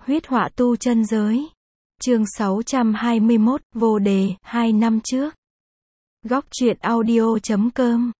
Huyết họa tu chân giới. Chương 621, vô đề, 2 năm trước. Góc truyện audio.com.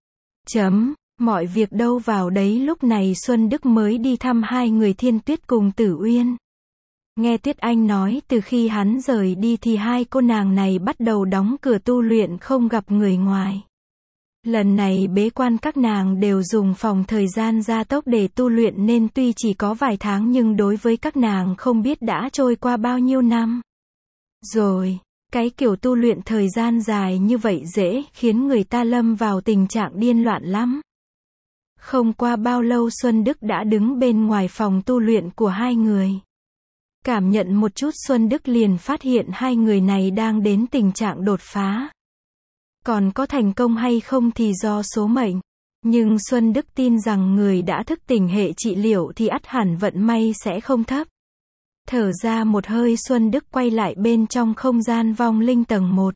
Mọi việc đâu vào đấy. Lúc này Xuân Đức mới đi thăm hai người Thiên Tuyết cùng Tử Uyên. Nghe Tuyết Anh nói từ khi hắn rời đi thì hai cô nàng này bắt đầu đóng cửa tu luyện, không gặp người ngoài. Lần này bế quan các nàng đều dùng phòng thời gian gia tốc để tu luyện nên tuy chỉ có vài tháng nhưng đối với các nàng không biết đã trôi qua bao nhiêu năm. Rồi, cái kiểu tu luyện thời gian dài như vậy dễ khiến người ta lâm vào tình trạng điên loạn lắm. Không qua bao lâu Xuân Đức đã đứng bên ngoài phòng tu luyện của hai người. Cảm nhận một chút Xuân Đức liền phát hiện hai người này đang đến tình trạng đột phá. Còn có thành công hay không thì do số mệnh. Nhưng Xuân Đức tin rằng người đã thức tỉnh hệ trị liệu thì ắt hẳn vận may sẽ không thấp. Thở ra một hơi Xuân Đức quay lại bên trong không gian vong linh tầng 1.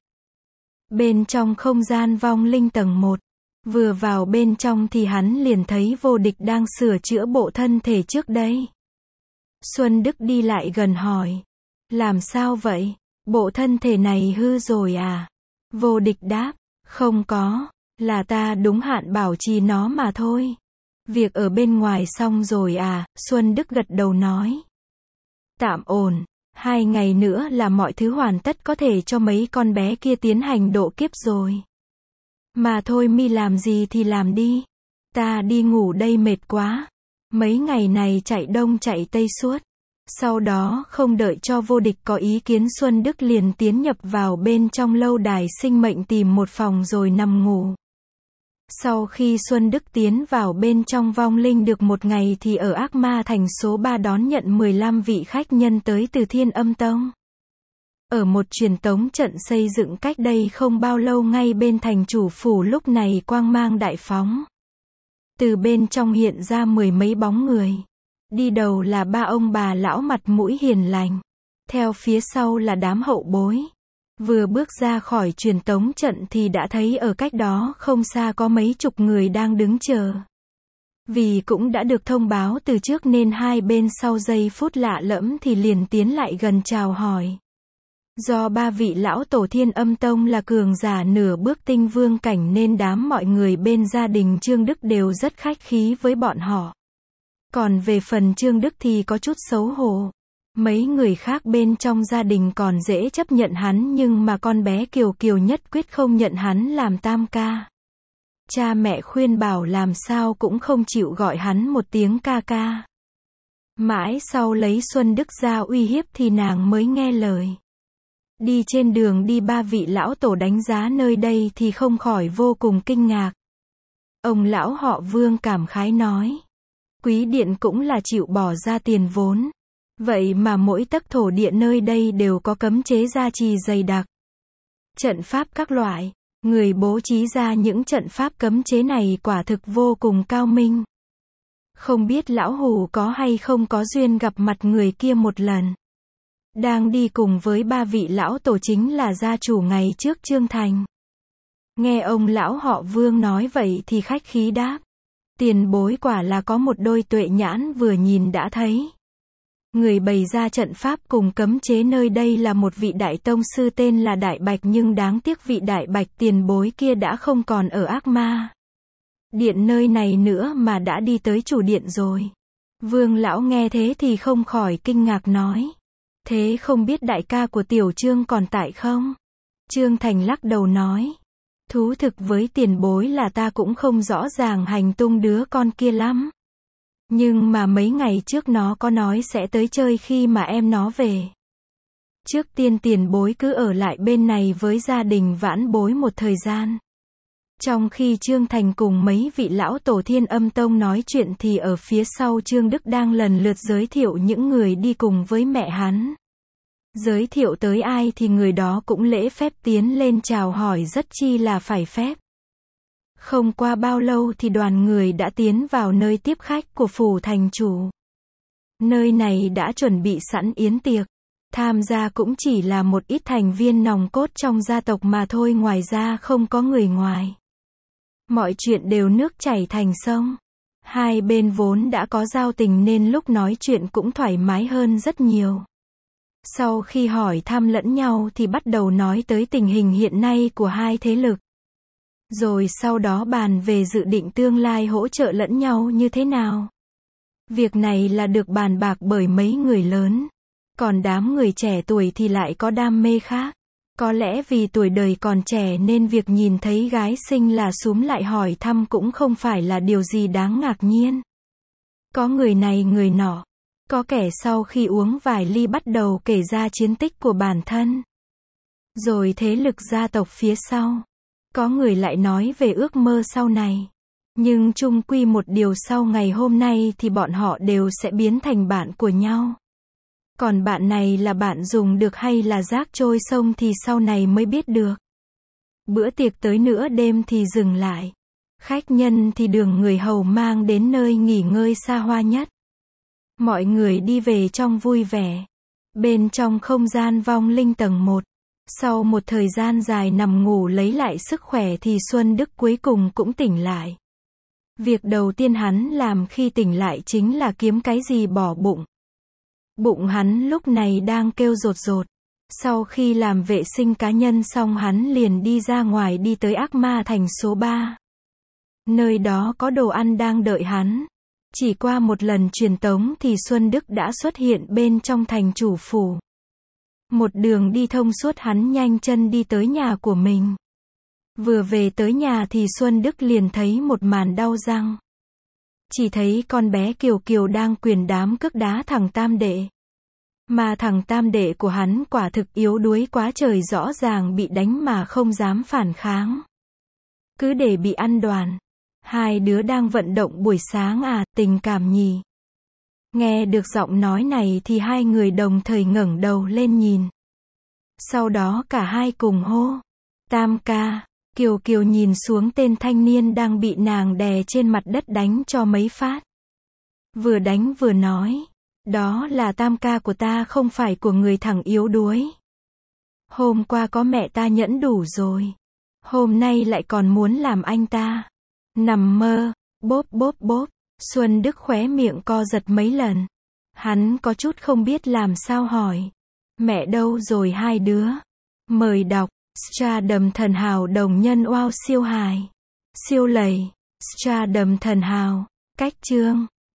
Bên trong không gian vong linh tầng 1. Vừa vào bên trong thì hắn liền thấy Vô Địch đang sửa chữa bộ thân thể trước đây. Xuân Đức đi lại gần hỏi. Làm sao vậy? Bộ thân thể này hư rồi à? Vô Địch đáp. Không có, là ta đúng hạn bảo trì nó mà thôi. Việc ở bên ngoài xong rồi à? Xuân Đức gật đầu nói. Tạm ổn, 2 ngày nữa là mọi thứ hoàn tất, có thể cho mấy con bé kia tiến hành độ kiếp rồi. Mà thôi mi làm gì thì làm đi. Ta đi ngủ đây, mệt quá. Mấy ngày này chạy đông chạy tây suốt. Sau đó không đợi cho Vô Địch có ý kiến Xuân Đức liền tiến nhập vào bên trong lâu đài sinh mệnh tìm một phòng rồi nằm ngủ. Sau khi Xuân Đức tiến vào bên trong vong linh được một ngày thì ở Ác Ma Thành số 3 đón nhận 15 vị khách nhân tới từ Thiên Âm Tông. Ở một truyền tống trận xây dựng cách đây không bao lâu ngay bên thành chủ phủ lúc này quang mang đại phóng. Từ bên trong hiện ra 10 mấy bóng người. Đi đầu là 3 ông bà lão mặt mũi hiền lành. Theo phía sau là đám hậu bối. Vừa bước ra khỏi truyền tống trận thì đã thấy ở cách đó không xa có mấy chục người đang đứng chờ. Vì cũng đã được thông báo từ trước nên hai bên sau giây phút lạ lẫm thì liền tiến lại gần chào hỏi. Do 3 vị lão tổ Thiên Âm Tông là cường giả nửa bước tinh vương cảnh nên đám mọi người bên gia đình Trương Đức đều rất khách khí với bọn họ. Còn về phần Trương Đức thì có chút xấu hổ. Mấy người khác bên trong gia đình còn dễ chấp nhận hắn nhưng mà con bé Kiều Kiều nhất quyết không nhận hắn làm tam ca. Cha mẹ khuyên bảo làm sao cũng không chịu gọi hắn một tiếng ca ca. Mãi sau lấy Xuân Đức ra uy hiếp thì nàng mới nghe lời. Đi trên đường đi 3 vị lão tổ đánh giá nơi đây thì không khỏi vô cùng kinh ngạc. Ông lão họ Vương cảm khái nói. Quý điện cũng là chịu bỏ ra tiền vốn. Vậy mà mỗi tấc thổ địa nơi đây đều có cấm chế gia trì dày đặc. Trận pháp các loại, người bố trí ra những trận pháp cấm chế này quả thực vô cùng cao minh. Không biết lão hủ có hay không có duyên gặp mặt người kia một lần. Đang đi cùng với 3 vị lão tổ chính là gia chủ ngày trước Trương Thành. Nghe ông lão họ Vương nói vậy thì khách khí đáp. Tiền bối quả là có một đôi tuệ nhãn vừa nhìn đã thấy. Người bày ra trận pháp cùng cấm chế nơi đây là một vị đại tông sư tên là Đại Bạch, nhưng đáng tiếc vị Đại Bạch tiền bối kia đã không còn ở Ác Ma Điện nơi này nữa mà đã đi tới chủ điện rồi. Vương lão nghe thế thì không khỏi kinh ngạc nói. Thế không biết đại ca của Tiểu Trương còn tại không? Trương Thành lắc đầu nói. Thú thực với tiền bối là ta cũng không rõ ràng hành tung đứa con kia lắm. Nhưng mà mấy ngày trước nó có nói sẽ tới chơi khi mà em nó về. Trước tiên tiền bối cứ ở lại bên này với gia đình vãn bối một thời gian. Trong khi Trương Thành cùng mấy vị lão tổ Thiên Âm Tông nói chuyện thì ở phía sau Trương Đức đang lần lượt giới thiệu những người đi cùng với mẹ hắn. Giới thiệu tới ai thì người đó cũng lễ phép tiến lên chào hỏi rất chi là phải phép. Không qua bao lâu thì đoàn người đã tiến vào nơi tiếp khách của phủ thành chủ. Nơi này đã chuẩn bị sẵn yến tiệc. Tham gia cũng chỉ là một ít thành viên nòng cốt trong gia tộc mà thôi, ngoài ra không có người ngoài. Mọi chuyện đều nước chảy thành sông. Hai bên vốn đã có giao tình nên lúc nói chuyện cũng thoải mái hơn rất nhiều. Sau khi hỏi thăm lẫn nhau thì bắt đầu nói tới tình hình hiện nay của hai thế lực. Rồi sau đó bàn về dự định tương lai hỗ trợ lẫn nhau như thế nào. Việc này là được bàn bạc bởi mấy người lớn. Còn đám người trẻ tuổi thì lại có đam mê khác. Có lẽ vì tuổi đời còn trẻ nên việc nhìn thấy gái xinh là xúm lại hỏi thăm cũng không phải là điều gì đáng ngạc nhiên. Có người này người nọ. Có kẻ sau khi uống vài ly bắt đầu kể ra chiến tích của bản thân. Rồi thế lực gia tộc phía sau. Có người lại nói về ước mơ sau này. Nhưng chung quy một điều sau ngày hôm nay thì bọn họ đều sẽ biến thành bạn của nhau. Còn bạn này là bạn dùng được hay là rác trôi sông thì sau này mới biết được. Bữa tiệc tới nửa đêm thì dừng lại. Khách nhân thì đường người hầu mang đến nơi nghỉ ngơi xa hoa nhất. Mọi người đi về trong vui vẻ. Bên trong không gian vong linh tầng 1. Sau một thời gian dài nằm ngủ lấy lại sức khỏe thì Xuân Đức cuối cùng cũng tỉnh lại. Việc đầu tiên hắn làm khi tỉnh lại chính là kiếm cái gì bỏ bụng. Bụng hắn lúc này đang kêu rột rột. Sau khi làm vệ sinh cá nhân xong hắn liền đi ra ngoài đi tới Ác Ma Thành số 3. Nơi đó có đồ ăn đang đợi hắn. Chỉ qua một lần truyền tống thì Xuân Đức đã xuất hiện bên trong thành chủ phủ. Một đường đi thông suốt hắn nhanh chân đi tới nhà của mình. Vừa về tới nhà thì Xuân Đức liền thấy một màn đau răng. Chỉ thấy con bé Kiều Kiều đang quyền đám cước đá thằng tam đệ. Mà thằng tam đệ của hắn quả thực yếu đuối quá trời, rõ ràng bị đánh mà không dám phản kháng. Cứ để bị ăn đòn. Hai đứa đang vận động buổi sáng à, tình cảm nhỉ. Nghe được giọng nói này thì hai người đồng thời ngẩng đầu lên nhìn. Sau đó cả hai cùng hô. Tam ca. Kiều Kiều nhìn xuống tên thanh niên đang bị nàng đè trên mặt đất đánh cho mấy phát. Vừa đánh vừa nói. Đó là tam ca của ta, không phải của người thằng yếu đuối. Hôm qua có mẹ ta nhẫn đủ rồi. Hôm nay lại còn muốn làm anh ta. Nằm mơ. Bốp bốp bốp. Xuân Đức khóe miệng co giật mấy lần. Hắn có chút không biết làm sao hỏi. Mẹ đâu rồi hai đứa? Mời đọc. Stardom thần hào đồng nhân wow siêu hài. Siêu lầy. Stardom thần hào. Cách chương.